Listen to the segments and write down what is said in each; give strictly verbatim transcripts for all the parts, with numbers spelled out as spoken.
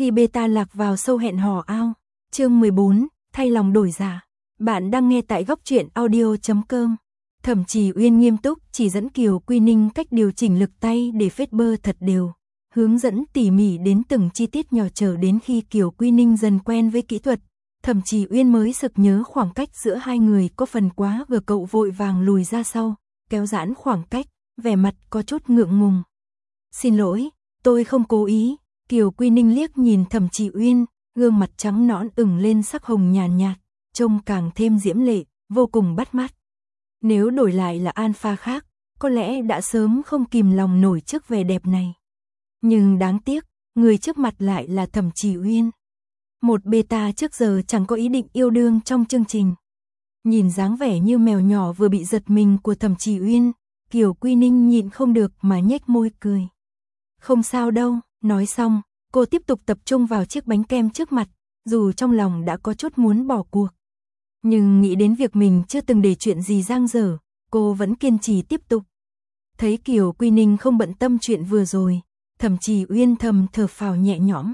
Khi beta lạc vào sâu hẹn hò ao. Chương mười bốn, thay lòng đổi dạ. Bạn đang nghe tại góc truyện audio chấm com. Thẩm Trì Uyên nghiêm túc chỉ dẫn Kiều Quy Ninh cách điều chỉnh lực tay để phết bơ thật đều, hướng dẫn tỉ mỉ đến từng chi tiết nhỏ, chờ đến khi Kiều Quy Ninh dần quen với kỹ thuật, Thẩm Trì Uyên mới sực nhớ khoảng cách giữa hai người có phần quá vừa, cậu vội vàng lùi ra sau, kéo giãn khoảng cách, vẻ mặt có chút ngượng ngùng. "Xin lỗi, tôi không cố ý." Kiều Quy Ninh liếc nhìn Thẩm Trì Uyên, gương mặt trắng nõn ửng lên sắc hồng nhàn nhạt, nhạt, trông càng thêm diễm lệ, vô cùng bắt mắt. Nếu đổi lại là alpha khác, có lẽ đã sớm không kìm lòng nổi trước vẻ đẹp này. Nhưng đáng tiếc, người trước mặt lại là Thẩm Trì Uyên. Một beta trước giờ chẳng có ý định yêu đương trong chương trình. Nhìn dáng vẻ như mèo nhỏ vừa bị giật mình của Thẩm Trì Uyên, Kiều Quy Ninh nhịn không được mà nhếch môi cười. "Không sao đâu." Nói xong, cô tiếp tục tập trung vào chiếc bánh kem trước mặt, dù trong lòng đã có chút muốn bỏ cuộc. Nhưng nghĩ đến việc mình chưa từng để chuyện gì dang dở, cô vẫn kiên trì tiếp tục. Thấy Kiều Quy Ninh không bận tâm chuyện vừa rồi, Thẩm Trì Uyên thầm thở phào nhẹ nhõm.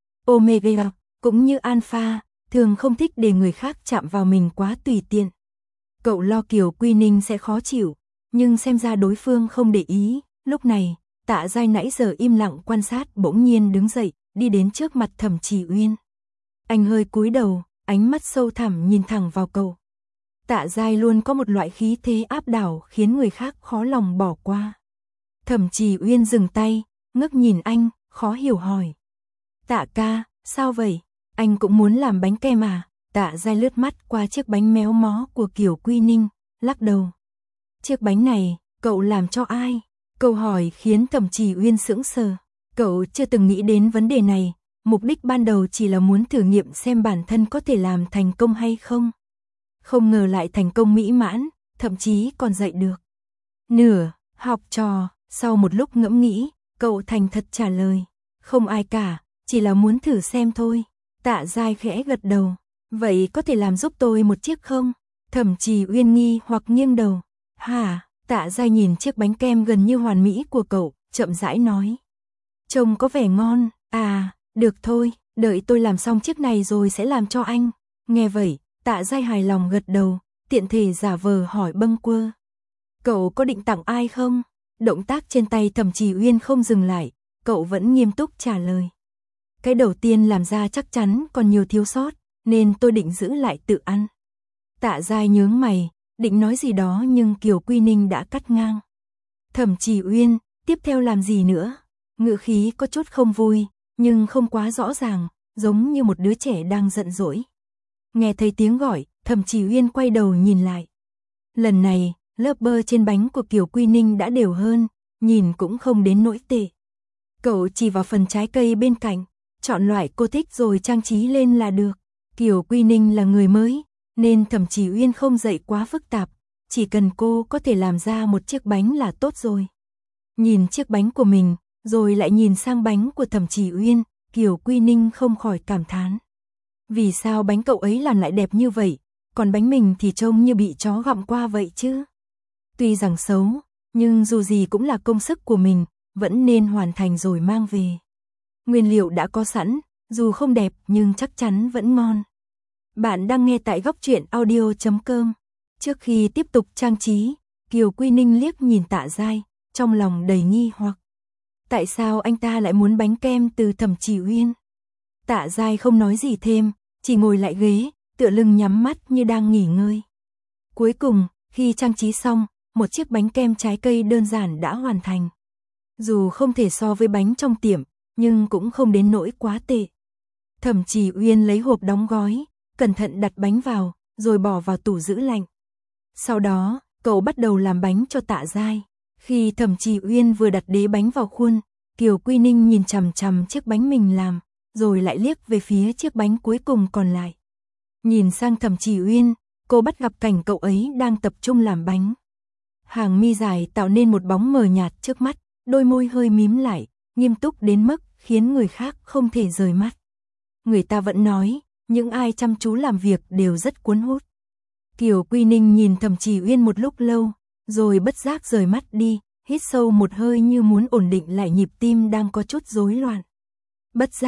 Omega, cũng như Alpha, thường không thích để người khác chạm vào mình quá tùy tiện. Cậu lo Kiều Quy Ninh sẽ khó chịu, nhưng xem ra đối phương không để ý. Lúc này, Tạ Giai nãy giờ im lặng quan sát bỗng nhiên đứng dậy, đi đến trước mặt Thẩm Trì Uyên. Anh hơi cúi đầu, ánh mắt sâu thẳm nhìn thẳng vào cậu. Tạ Giai luôn có một loại khí thế áp đảo khiến người khác khó lòng bỏ qua. Thẩm Trì Uyên dừng tay, ngước nhìn anh, khó hiểu hỏi. "Tạ ca, sao vậy? Anh cũng muốn làm bánh kem à?" Tạ Giai lướt mắt qua chiếc bánh méo mó của Kiều Quy Ninh, lắc đầu. "Chiếc bánh này, cậu làm cho ai?" Câu hỏi khiến Thẩm Trì Uyên sững sờ. Cậu chưa từng nghĩ đến vấn đề này, mục đích ban đầu chỉ là muốn thử nghiệm xem bản thân có thể làm thành công hay không. Không ngờ lại thành công mỹ mãn, thậm chí còn dạy được. Nửa, học trò, sau một lúc ngẫm nghĩ, cậu thành thật trả lời. "Không ai cả, chỉ là muốn thử xem thôi." Tạ Giai khẽ gật đầu. "Vậy có thể làm giúp tôi một chiếc không?" Thẩm Trì Uyên nghi hoặc nghiêng đầu. "Hả?" Tạ Giai nhìn chiếc bánh kem gần như hoàn mỹ của cậu, chậm rãi nói. "Trông có vẻ ngon." "À, được thôi, đợi tôi làm xong chiếc này rồi sẽ làm cho anh." Nghe vậy, Tạ Giai hài lòng gật đầu, tiện thể giả vờ hỏi bâng quơ. "Cậu có định tặng ai không?" Động tác trên tay Thẩm Trì Uyên không dừng lại, cậu vẫn nghiêm túc trả lời. "Cái đầu tiên làm ra chắc chắn còn nhiều thiếu sót, nên tôi định giữ lại tự ăn." Tạ Giai nhướng mày, định nói gì đó nhưng Kiều Quy Ninh đã cắt ngang. "Thẩm Trì Uyên, tiếp theo làm gì nữa?" Ngữ khí có chút không vui, nhưng không quá rõ ràng, giống như một đứa trẻ đang giận dỗi. Nghe thấy tiếng gọi, Thẩm Trì Uyên quay đầu nhìn lại. Lần này, lớp bơ trên bánh của Kiều Quy Ninh đã đều hơn, nhìn cũng không đến nỗi tệ. Cậu chỉ vào phần trái cây bên cạnh, chọn loại cô thích rồi trang trí lên là được. Kiều Quy Ninh là người mới, nên Thẩm Trì Uyên không dạy quá phức tạp, chỉ cần cô có thể làm ra một chiếc bánh là tốt rồi. Nhìn chiếc bánh của mình, rồi lại nhìn sang bánh của Thẩm Trì Uyên, Kiều Quy Ninh không khỏi cảm thán. Vì sao bánh cậu ấy làm lại đẹp như vậy, còn bánh mình thì trông như bị chó gặm qua vậy chứ? Tuy rằng xấu, nhưng dù gì cũng là công sức của mình, vẫn nên hoàn thành rồi mang về. Nguyên liệu đã có sẵn, dù không đẹp nhưng chắc chắn vẫn ngon. Bạn đang nghe tại góc truyện audio chấm com. Trước khi tiếp tục trang trí, Kiều Quy Ninh liếc nhìn Tạ Giai, trong lòng đầy nghi hoặc. Tại sao anh ta lại muốn bánh kem từ Thẩm Trì Uyên? Tạ Giai không nói gì thêm, chỉ ngồi lại ghế, tựa lưng nhắm mắt như đang nghỉ ngơi. Cuối cùng, khi trang trí xong, một chiếc bánh kem trái cây đơn giản đã hoàn thành. Dù không thể so với bánh trong tiệm, nhưng cũng không đến nỗi quá tệ. Thẩm Trì Uyên lấy hộp đóng gói, cẩn thận đặt bánh vào, rồi bỏ vào tủ giữ lạnh. Sau đó, cậu bắt đầu làm bánh cho Tạ Giai. Khi Thẩm Trì Uyên vừa đặt đế bánh vào khuôn, Kiều Quy Ninh nhìn chằm chằm chiếc bánh mình làm, rồi lại liếc về phía chiếc bánh cuối cùng còn lại. Nhìn sang Thẩm Trì Uyên, cô bắt gặp cảnh cậu ấy đang tập trung làm bánh. Hàng mi dài tạo nên một bóng mờ nhạt trước mắt, đôi môi hơi mím lại, nghiêm túc đến mức khiến người khác không thể rời mắt. Người ta vẫn nói, những ai chăm chú làm việc đều rất cuốn hút. Kiều Quy Ninh nhìn Thẩm Trì Uyên một lúc lâu, rồi bất giác rời mắt đi, hít sâu một hơi như muốn ổn định lại nhịp tim đang có chút rối loạn. Bất giác,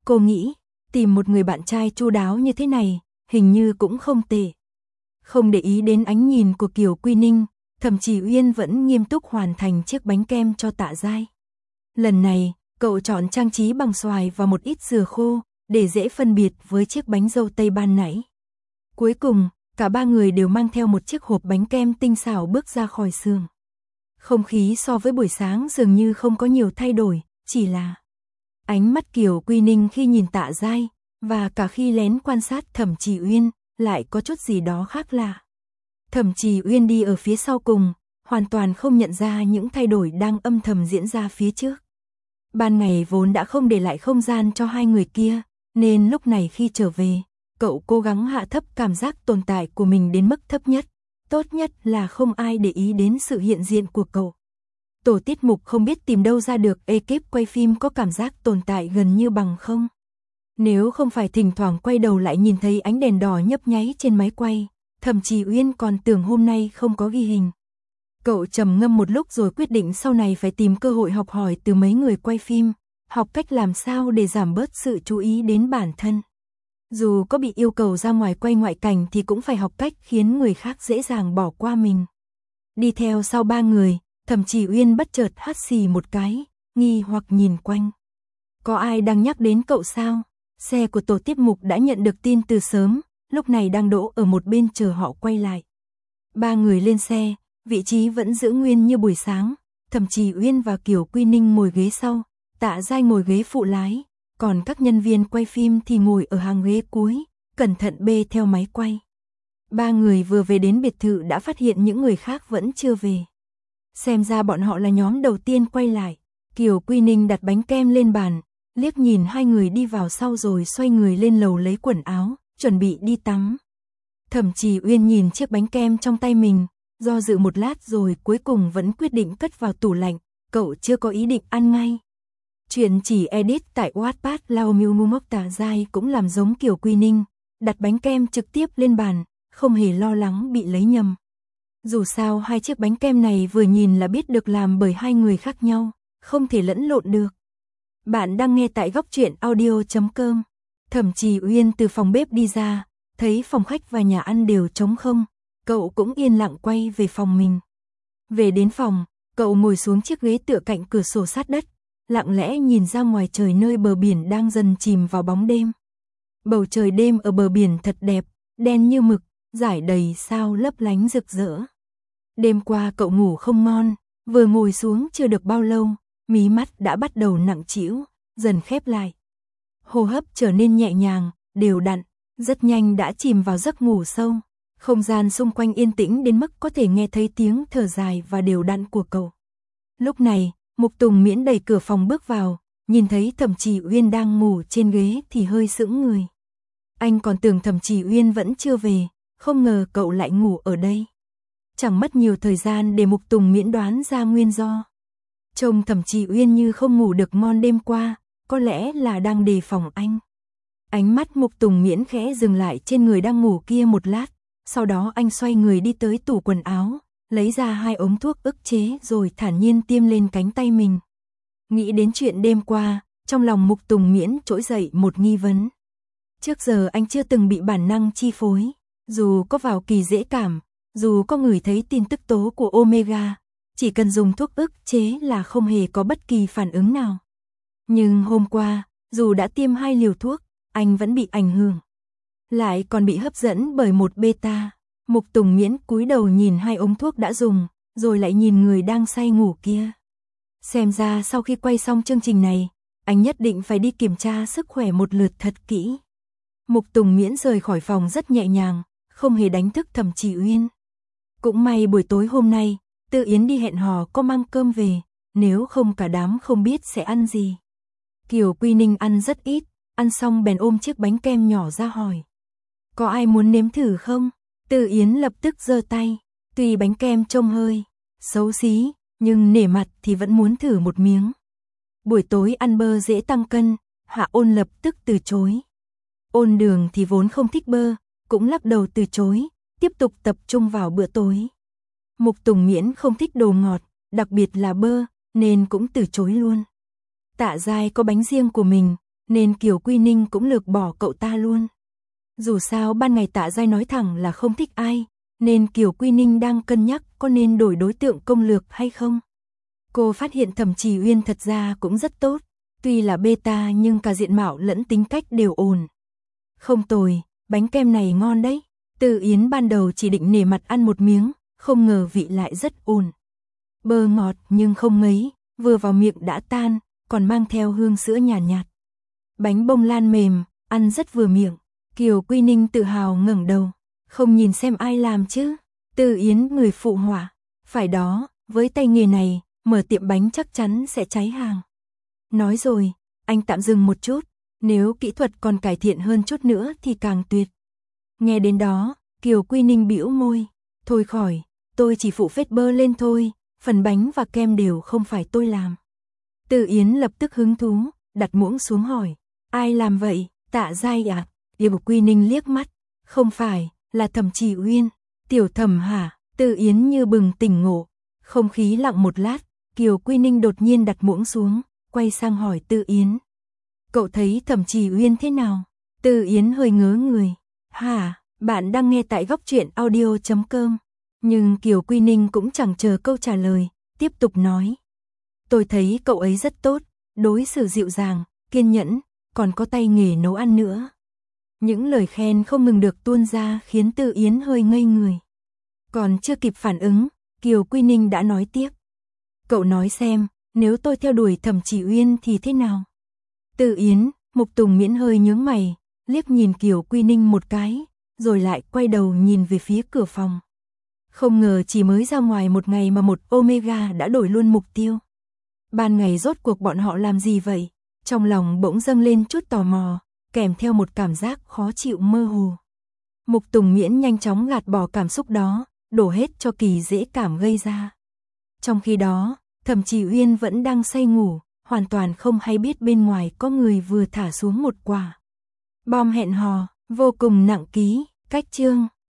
Cô nghĩ, tìm một người bạn trai chu đáo như thế này, hình như cũng không tệ. Không để ý đến ánh nhìn của Kiều Quy Ninh, Thẩm Trì Uyên vẫn nghiêm túc hoàn thành chiếc bánh kem cho Tạ Giai. Lần này, cậu chọn trang trí bằng xoài và một ít dừa khô, để dễ phân biệt với chiếc bánh dâu tây ban nãy. Cuối cùng, cả ba người đều mang theo một chiếc hộp bánh kem tinh xảo bước ra khỏi xưởng. Không khí so với buổi sáng dường như không có nhiều thay đổi, chỉ là ánh mắt Kiều Quy Ninh khi nhìn Tạ Giai, và cả khi lén quan sát Thẩm Trì Uyên, lại có chút gì đó khác lạ. Thẩm Trì Uyên đi ở phía sau cùng, hoàn toàn không nhận ra những thay đổi đang âm thầm diễn ra phía trước. Ban ngày vốn đã không để lại không gian cho hai người kia, nên lúc này khi trở về, cậu cố gắng hạ thấp cảm giác tồn tại của mình đến mức thấp nhất. Tốt nhất là không ai để ý đến sự hiện diện của cậu. Tổ tiết mục không biết tìm đâu ra được ekip quay phim có cảm giác tồn tại gần như bằng không. Nếu không phải thỉnh thoảng quay đầu lại nhìn thấy ánh đèn đỏ nhấp nháy trên máy quay, Thẩm Trì Uyên còn tưởng hôm nay không có ghi hình. Cậu trầm ngâm một lúc rồi quyết định sau này phải tìm cơ hội học hỏi từ mấy người quay phim, học cách làm sao để giảm bớt sự chú ý đến bản thân. Dù có bị yêu cầu ra ngoài quay ngoại cảnh thì cũng phải học cách khiến người khác dễ dàng bỏ qua mình. Đi theo sau ba người, Thẩm Trì Uyên bất chợt hắt xì một cái, nghi hoặc nhìn quanh. Có ai đang nhắc đến cậu sao? Xe của tổ tiết mục đã nhận được tin từ sớm, lúc này đang đỗ ở một bên chờ họ quay lại. Ba người lên xe, vị trí vẫn giữ nguyên như buổi sáng, Thẩm Trì Uyên và Kiều Quy Ninh ngồi ghế sau, Tạ Giai ngồi ghế phụ lái, còn các nhân viên quay phim thì ngồi ở hàng ghế cuối, cẩn thận bê theo máy quay. Ba người vừa về đến biệt thự đã phát hiện những người khác vẫn chưa về. Xem ra bọn họ là nhóm đầu tiên quay lại. Kiều Quy Ninh đặt bánh kem lên bàn, liếc nhìn hai người đi vào sau rồi xoay người lên lầu lấy quần áo, chuẩn bị đi tắm. Thẩm Trì Uyên nhìn chiếc bánh kem trong tay mình, do dự một lát rồi cuối cùng vẫn quyết định cất vào tủ lạnh, cậu chưa có ý định ăn ngay. Chuyện chỉ edit tại Wattpad. Lao Miu Ngu Ngốc Tạ Giai cũng làm giống Kiều Quy Ninh, đặt bánh kem trực tiếp lên bàn, không hề lo lắng bị lấy nhầm. Dù sao hai chiếc bánh kem này vừa nhìn là biết được làm bởi hai người khác nhau, không thể lẫn lộn được. Bạn đang nghe tại góc truyện audio chấm com. Thẩm Trì Uyên từ phòng bếp đi ra, thấy phòng khách và nhà ăn đều trống không, cậu cũng yên lặng quay về phòng mình. Về đến phòng, cậu ngồi xuống chiếc ghế tựa cạnh cửa sổ sát đất, lặng lẽ nhìn ra ngoài trời nơi bờ biển đang dần chìm vào bóng đêm. Bầu trời đêm ở bờ biển thật đẹp, đen như mực, rải đầy sao lấp lánh rực rỡ. Đêm qua cậu ngủ không ngon, vừa ngồi xuống chưa được bao lâu, mí mắt đã bắt đầu nặng trĩu, dần khép lại. Hô hấp trở nên nhẹ nhàng, đều đặn, rất nhanh đã chìm vào giấc ngủ sâu. Không gian xung quanh yên tĩnh đến mức có thể nghe thấy tiếng thở dài và đều đặn của cậu. Lúc này, Mục Tùng Miễn đẩy cửa phòng bước vào, nhìn thấy Thẩm Trì Uyên đang ngủ trên ghế thì hơi sững người. Anh còn tưởng Thẩm Trì Uyên vẫn chưa về, không ngờ cậu lại ngủ ở đây. Chẳng mất nhiều thời gian để Mục Tùng Miễn đoán ra nguyên do. Trông Thẩm Trì Uyên như không ngủ được ngon đêm qua, có lẽ là đang đề phòng anh. Ánh mắt Mục Tùng Miễn khẽ dừng lại trên người đang ngủ kia một lát, sau đó anh xoay người đi tới tủ quần áo, lấy ra hai ống thuốc ức chế rồi thản nhiên tiêm lên cánh tay mình. Nghĩ đến chuyện đêm qua, trong lòng Mục Tùng Miễn trỗi dậy một nghi vấn. Trước giờ anh chưa từng bị bản năng chi phối, dù có vào kỳ dễ cảm, dù có ngửi thấy tin tức tố của Omega, chỉ cần dùng thuốc ức chế là không hề có bất kỳ phản ứng nào. Nhưng hôm qua, dù đã tiêm hai liều thuốc, anh vẫn bị ảnh hưởng. Lại còn bị hấp dẫn bởi một beta. Mục Tùng Miễn cúi đầu nhìn hai ống thuốc đã dùng, rồi lại nhìn người đang say ngủ kia. Xem ra sau khi quay xong chương trình này, anh nhất định phải đi kiểm tra sức khỏe một lượt thật kỹ. Mục Tùng Miễn rời khỏi phòng rất nhẹ nhàng, không hề đánh thức Thẩm Trì Uyên. Cũng may buổi tối hôm nay, Tư Yến đi hẹn hò có mang cơm về, nếu không cả đám không biết sẽ ăn gì. Kiều Quy Ninh ăn rất ít, ăn xong bèn ôm chiếc bánh kem nhỏ ra hỏi. Có ai muốn nếm thử không? Tư Yến lập tức giơ tay, tuy bánh kem trông hơi xấu xí, nhưng nể mặt thì vẫn muốn thử một miếng. Buổi tối ăn bơ dễ tăng cân, Hạ Ôn lập tức từ chối. Ôn Đường thì vốn không thích bơ, cũng lắc đầu từ chối, tiếp tục tập trung vào bữa tối. Mục Tùng Miễn không thích đồ ngọt, đặc biệt là bơ, nên cũng từ chối luôn. Tạ Giai có bánh riêng của mình, nên Kiều Quy Ninh cũng lược bỏ cậu ta luôn. Dù sao ban ngày Tạ Giai nói thẳng là không thích ai, nên Kiều Quy Ninh đang cân nhắc có nên đổi đối tượng công lược hay không. Cô phát hiện Thẩm Trì Uyên thật ra cũng rất tốt, tuy là beta nhưng cả diện mạo lẫn tính cách đều ổn. Không tồi, bánh kem này ngon đấy. Từ Yến ban đầu chỉ định nể mặt ăn một miếng, không ngờ vị lại rất ổn. Bơ ngọt nhưng không ngấy, vừa vào miệng đã tan, còn mang theo hương sữa nhàn nhạt, nhạt. Bánh bông lan mềm, ăn rất vừa miệng. Kiều Quy Ninh tự hào ngẩng đầu, không nhìn xem ai làm chứ. Từ Yến người phụ họa, phải đó, với tay nghề này, mở tiệm bánh chắc chắn sẽ cháy hàng. Nói rồi, anh tạm dừng một chút, nếu kỹ thuật còn cải thiện hơn chút nữa thì càng tuyệt. Nghe đến đó, Kiều Quy Ninh bĩu môi, thôi khỏi, tôi chỉ phụ phết bơ lên thôi, phần bánh và kem đều không phải tôi làm. Từ Yến lập tức hứng thú, đặt muỗng xuống hỏi, ai làm vậy, Tạ Giai à? Kiều Quy Ninh liếc mắt, không phải, là Thẩm Trì Uyên. Tiểu Thẩm hả? Từ Yến như bừng tỉnh ngộ, không khí lặng một lát, Kiều Quy Ninh đột nhiên đặt muỗng xuống, quay sang hỏi Từ Yến. Cậu thấy Thẩm Trì Uyên thế nào? Từ Yến hơi ngớ người. Hả, bạn đang nghe tại góc truyện audio chấm com. Nhưng Kiều Quy Ninh cũng chẳng chờ câu trả lời, tiếp tục nói. Tôi thấy cậu ấy rất tốt, đối xử dịu dàng, kiên nhẫn, còn có tay nghề nấu ăn nữa. Những lời khen không ngừng được tuôn ra khiến Từ Yến hơi ngây người. Còn chưa kịp phản ứng, Kiều Quy Ninh đã nói tiếp. Cậu nói xem, nếu tôi theo đuổi Thẩm Trì Uyên thì thế nào? Từ Yến, Mục Tùng Miễn hơi nhướng mày, liếc nhìn Kiều Quy Ninh một cái, rồi lại quay đầu nhìn về phía cửa phòng. Không ngờ chỉ mới ra ngoài một ngày mà một Omega đã đổi luôn mục tiêu. Ban ngày rốt cuộc bọn họ làm gì vậy? Trong lòng bỗng dâng lên chút tò mò, kèm theo một cảm giác khó chịu mơ hồ. Mục Tùng Miễn nhanh chóng gạt bỏ cảm xúc đó, đổ hết cho Kỳ dễ cảm gây ra. Trong khi đó, Thẩm Trì Uyên vẫn đang say ngủ, hoàn toàn không hay biết bên ngoài có người vừa thả xuống một quả bom hẹn hò, vô cùng nặng ký, cách chương.